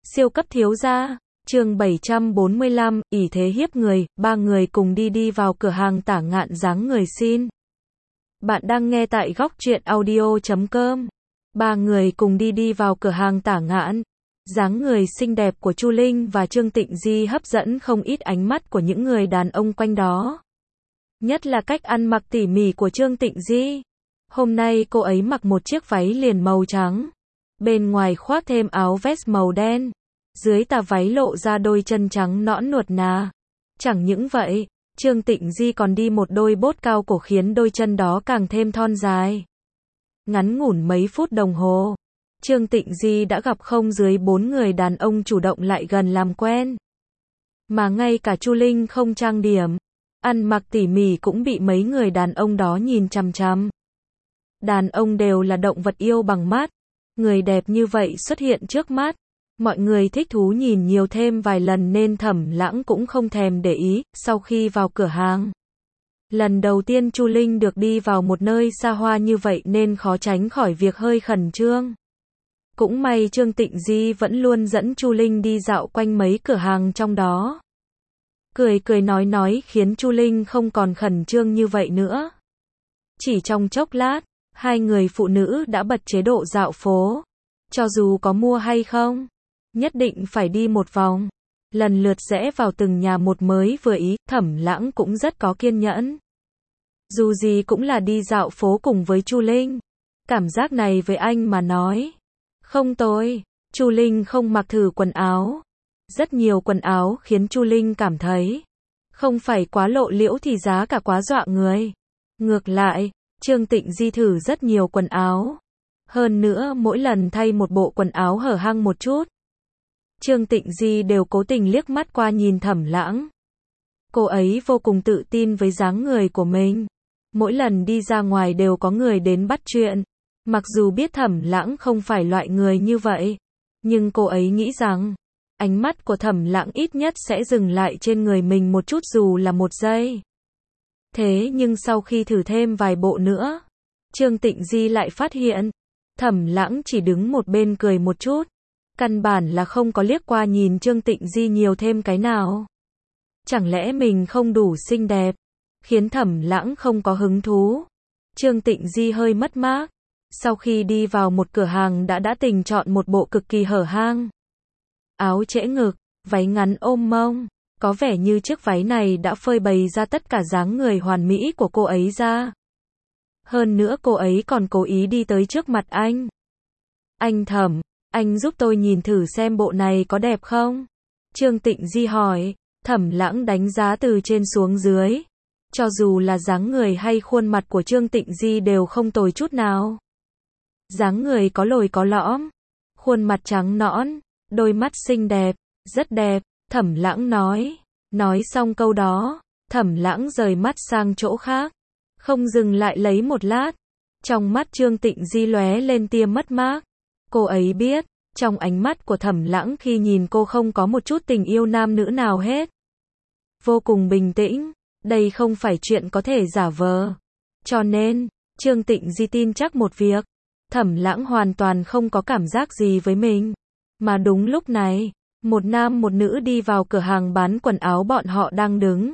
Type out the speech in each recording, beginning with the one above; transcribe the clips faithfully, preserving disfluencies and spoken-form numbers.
Siêu cấp thiếu gia, chương bảy trăm bốn mươi lăm, ỷ thế hiếp người, ba người cùng đi đi vào cửa hàng Tả Ngạn dáng người xin. Bạn đang nghe tại góc truyện audio chấm com. Ba người cùng đi đi vào cửa hàng Tả Ngạn. Dáng người xinh đẹp của Chu Linh và Trương Tịnh Di hấp dẫn không ít ánh mắt của những người đàn ông quanh đó. Nhất là cách ăn mặc tỉ mỉ của Trương Tịnh Di. Hôm nay cô ấy mặc một chiếc váy liền màu trắng. Bên ngoài khoác thêm áo vest màu đen. Dưới tà váy lộ ra đôi chân trắng nõn nuột nà. Chẳng những vậy, Trương Tịnh Di còn đi một đôi bốt cao cổ khiến đôi chân đó càng thêm thon dài. Ngắn ngủn mấy phút đồng hồ, Trương Tịnh Di đã gặp không dưới bốn người đàn ông chủ động lại gần làm quen. Mà ngay cả Chu Linh không trang điểm, ăn mặc tỉ mỉ cũng bị mấy người đàn ông đó nhìn chằm chằm. Đàn ông đều là động vật yêu bằng mắt. Người đẹp như vậy xuất hiện trước mắt. Mọi người thích thú nhìn nhiều thêm vài lần nên Thẩm Lãng cũng không thèm để ý. Sau khi vào cửa hàng, lần đầu tiên Chu Linh được đi vào một nơi xa hoa như vậy nên khó tránh khỏi việc hơi khẩn trương. Cũng may Trương Tịnh Di vẫn luôn dẫn Chu Linh đi dạo quanh mấy cửa hàng trong đó. Cười cười nói nói khiến Chu Linh không còn khẩn trương như vậy nữa. Chỉ trong chốc lát, hai người phụ nữ đã bật chế độ dạo phố. Cho dù có mua hay không, nhất định phải đi một vòng. Lần lượt rẽ vào từng nhà một mới vừa ý. Thẩm Lãng cũng rất có kiên nhẫn. Dù gì cũng là đi dạo phố cùng với Chu Linh. Cảm giác này với anh mà nói không tồi. Chu Linh không mặc thử quần áo. Rất nhiều quần áo khiến Chu Linh cảm thấy không phải quá lộ liễu thì giá cả quá dọa người. Ngược lại, Trương Tịnh Di thử rất nhiều quần áo. Hơn nữa mỗi lần thay một bộ quần áo hở hang một chút, Trương Tịnh Di đều cố tình liếc mắt qua nhìn Thẩm Lãng. Cô ấy vô cùng tự tin với dáng người của mình. Mỗi lần đi ra ngoài đều có người đến bắt chuyện. Mặc dù biết Thẩm Lãng không phải loại người như vậy, nhưng cô ấy nghĩ rằng ánh mắt của Thẩm Lãng ít nhất sẽ dừng lại trên người mình một chút dù là một giây. Thế nhưng sau khi thử thêm vài bộ nữa, Trương Tịnh Di lại phát hiện Thẩm Lãng chỉ đứng một bên cười một chút. Căn bản là không có liếc qua nhìn Trương Tịnh Di nhiều thêm cái nào. Chẳng lẽ mình không đủ xinh đẹp, khiến Thẩm Lãng không có hứng thú. Trương Tịnh Di hơi mất mát. Sau khi đi vào một cửa hàng đã đã tình chọn một bộ cực kỳ hở hang. Áo trễ ngực, váy ngắn ôm mông. Có vẻ như chiếc váy này đã phơi bày ra tất cả dáng người hoàn mỹ của cô ấy ra. Hơn nữa cô ấy còn cố ý đi tới trước mặt anh. Anh Thẩm, anh giúp tôi nhìn thử xem bộ này có đẹp không? Trương Tịnh Di hỏi. Thẩm Lãng đánh giá từ trên xuống dưới. Cho dù là dáng người hay khuôn mặt của Trương Tịnh Di đều không tồi chút nào. Dáng người có lồi có lõm, khuôn mặt trắng nõn, đôi mắt xinh đẹp, rất đẹp. Thẩm Lãng nói. Nói xong câu đó, Thẩm Lãng rời mắt sang chỗ khác. Không dừng lại lấy một lát. Trong mắt Trương Tịnh Di lóe lên tia mất mát. Cô ấy biết, trong ánh mắt của Thẩm Lãng khi nhìn cô không có một chút tình yêu nam nữ nào hết. Vô cùng bình tĩnh, đây không phải chuyện có thể giả vờ. Cho nên, Trương Tịnh Di tin chắc một việc. Thẩm Lãng hoàn toàn không có cảm giác gì với mình. Mà đúng lúc này, một nam một nữ đi vào cửa hàng bán quần áo bọn họ đang đứng.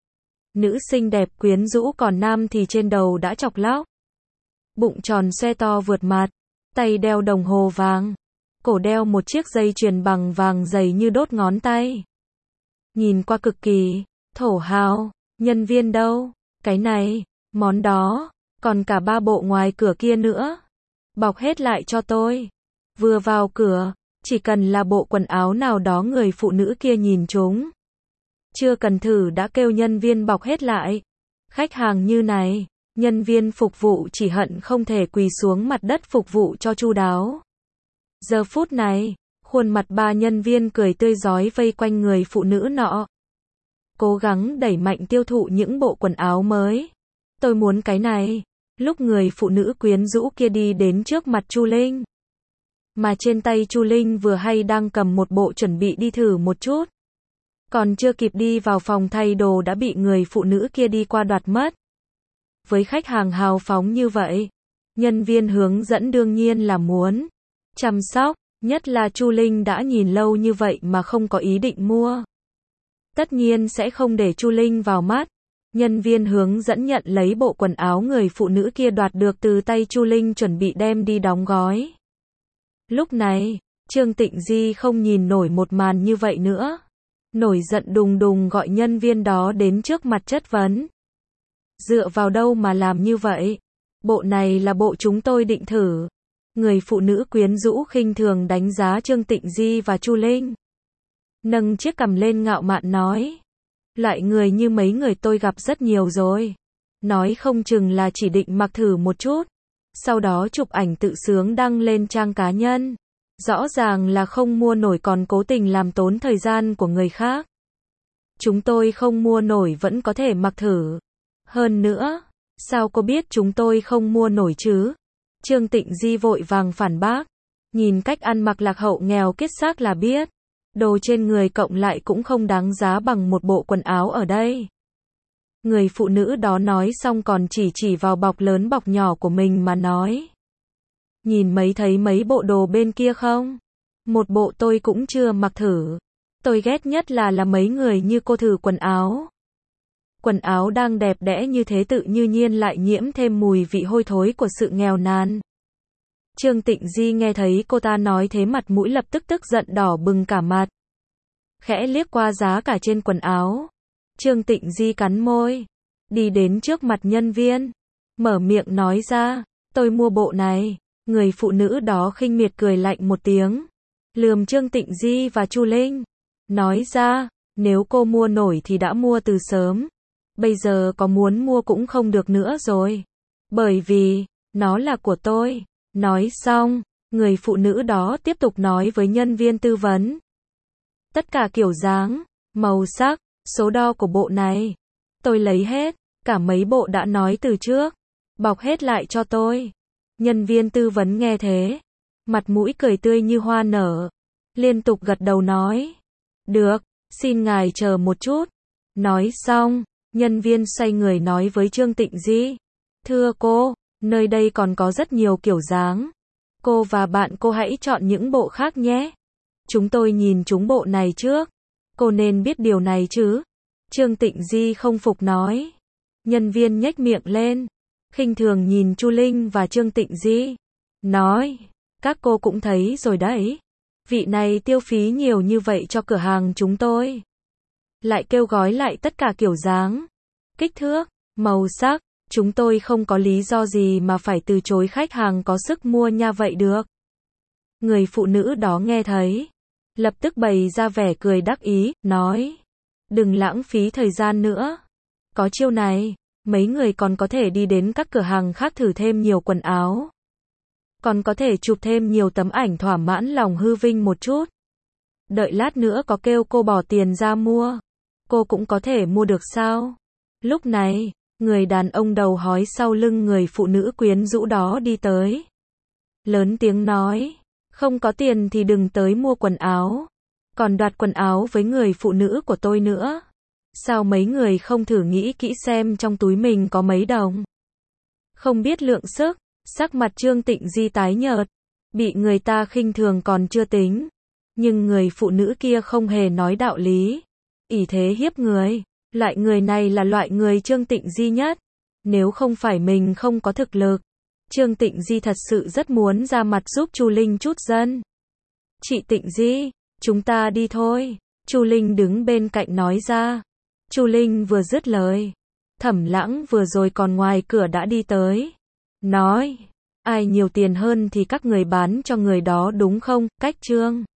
Nữ xinh đẹp quyến rũ còn nam thì trên đầu đã chọc lóc. Bụng tròn xoe to vượt mặt, tay đeo đồng hồ vàng, cổ đeo một chiếc dây chuyền bằng vàng dày như đốt ngón tay. Nhìn qua cực kỳ thổ hào. Nhân viên đâu? Cái này, món đó, còn cả ba bộ ngoài cửa kia nữa. Bọc hết lại cho tôi. Vừa vào cửa, chỉ cần là bộ quần áo nào đó người phụ nữ kia nhìn chúng, chưa cần thử đã kêu nhân viên bọc hết lại. Khách hàng như này, nhân viên phục vụ chỉ hận không thể quỳ xuống mặt đất phục vụ cho chu đáo. Giờ phút này, khuôn mặt ba nhân viên cười tươi rói vây quanh người phụ nữ nọ. Cố gắng đẩy mạnh tiêu thụ những bộ quần áo mới. Tôi muốn cái này. Lúc người phụ nữ quyến rũ kia đi đến trước mặt Chu Linh. Mà trên tay Chu Linh vừa hay đang cầm một bộ chuẩn bị đi thử một chút. Còn chưa kịp đi vào phòng thay đồ đã bị người phụ nữ kia đi qua đoạt mất. Với khách hàng hào phóng như vậy, nhân viên hướng dẫn đương nhiên là muốn chăm sóc, Nhất là Chu Linh đã nhìn lâu như vậy mà không có ý định mua. Tất nhiên sẽ không để Chu Linh vào mắt. Nhân viên hướng dẫn nhận lấy bộ quần áo người phụ nữ kia đoạt được từ tay Chu Linh chuẩn bị đem đi đóng gói. Lúc này, Trương Tịnh Di không nhìn nổi một màn như vậy nữa. Nổi giận đùng đùng gọi nhân viên đó đến trước mặt chất vấn. Dựa vào đâu mà làm như vậy? Bộ này là bộ chúng tôi định thử. Người phụ nữ quyến rũ khinh thường đánh giá Trương Tịnh Di và Chu Linh. Nâng chiếc cằm lên ngạo mạn nói. Loại người như mấy người tôi gặp rất nhiều rồi. Nói không chừng là chỉ định mặc thử một chút. Sau đó chụp ảnh tự sướng đăng lên trang cá nhân. Rõ ràng là không mua nổi còn cố tình làm tốn thời gian của người khác. Chúng tôi không mua nổi vẫn có thể mặc thử. Hơn nữa, sao cô biết chúng tôi không mua nổi chứ? Trương Tịnh Di vội vàng phản bác. Nhìn cách ăn mặc lạc hậu nghèo kiết xác là biết. Đồ trên người cộng lại cũng không đáng giá bằng một bộ quần áo ở đây. Người phụ nữ đó nói xong còn chỉ chỉ vào bọc lớn bọc nhỏ của mình mà nói. Nhìn mấy thấy mấy bộ đồ bên kia không? Một bộ tôi cũng chưa mặc thử. Tôi ghét nhất là là mấy người như cô thử quần áo. Quần áo đang đẹp đẽ như thế tự như nhiên lại nhiễm thêm mùi vị hôi thối của sự nghèo nàn. Trương Tịnh Di nghe thấy cô ta nói thế mặt mũi lập tức tức giận đỏ bừng cả mặt. Khẽ liếc qua giá cả trên quần áo. Trương Tịnh Di cắn môi. Đi đến trước mặt nhân viên. Mở miệng nói ra. Tôi mua bộ này. Người phụ nữ đó khinh miệt cười lạnh một tiếng. Lườm Trương Tịnh Di và Chu Linh. Nói ra. Nếu cô mua nổi thì đã mua từ sớm. Bây giờ có muốn mua cũng không được nữa rồi. Bởi vì, nó là của tôi. Nói xong, người phụ nữ đó tiếp tục nói với nhân viên tư vấn. Tất cả kiểu dáng, màu sắc, số đo của bộ này. Tôi lấy hết, cả mấy bộ đã nói từ trước. Bọc hết lại cho tôi. Nhân viên tư vấn nghe thế. Mặt mũi cười tươi như hoa nở. Liên tục gật đầu nói. Được, xin ngài chờ một chút. Nói xong, nhân viên xoay người nói với Trương Tịnh Di. Thưa cô, nơi đây còn có rất nhiều kiểu dáng. Cô và bạn cô hãy chọn những bộ khác nhé. Chúng tôi nhìn chúng bộ này trước. Cô nên biết điều này chứ. Trương Tịnh Di không phục nói. Nhân viên nhếch miệng lên. Khinh thường nhìn Chu Linh và Trương Tịnh Di. Nói. Các cô cũng thấy rồi đấy. Vị này tiêu phí nhiều như vậy cho cửa hàng chúng tôi. Lại kêu gói lại tất cả kiểu dáng. Kích thước, màu sắc. Chúng tôi không có lý do gì mà phải từ chối khách hàng có sức mua nha vậy được. Người phụ nữ đó nghe thấy. Lập tức bày ra vẻ cười đắc ý, nói. Đừng lãng phí thời gian nữa. Có chiêu này, mấy người còn có thể đi đến các cửa hàng khác thử thêm nhiều quần áo. Còn có thể chụp thêm nhiều tấm ảnh thỏa mãn lòng hư vinh một chút. Đợi lát nữa có kêu cô bỏ tiền ra mua. Cô cũng có thể mua được sao? Lúc này, người đàn ông đầu hói sau lưng người phụ nữ quyến rũ đó đi tới. Lớn tiếng nói. Không có tiền thì đừng tới mua quần áo. Còn đoạt quần áo với người phụ nữ của tôi nữa. Sao mấy người không thử nghĩ kỹ xem trong túi mình có mấy đồng? Không biết lượng sức, sắc mặt Trương Tịnh Di tái nhợt. Bị người ta khinh thường còn chưa tính. Nhưng người phụ nữ kia không hề nói đạo lý. Ỷ thế hiếp người. Loại người này là loại người Trương Tịnh Di nhất. Nếu không phải mình không có thực lực. Trương Tịnh Di thật sự rất muốn ra mặt giúp Chu Linh chút dân. Chị Tịnh Di, chúng ta đi thôi. Chu Linh đứng bên cạnh nói ra. Chu Linh vừa dứt lời. Thẩm Lãng vừa rồi còn ngoài cửa đã đi tới. Nói, ai nhiều tiền hơn thì các người bán cho người đó đúng không, cách Trương.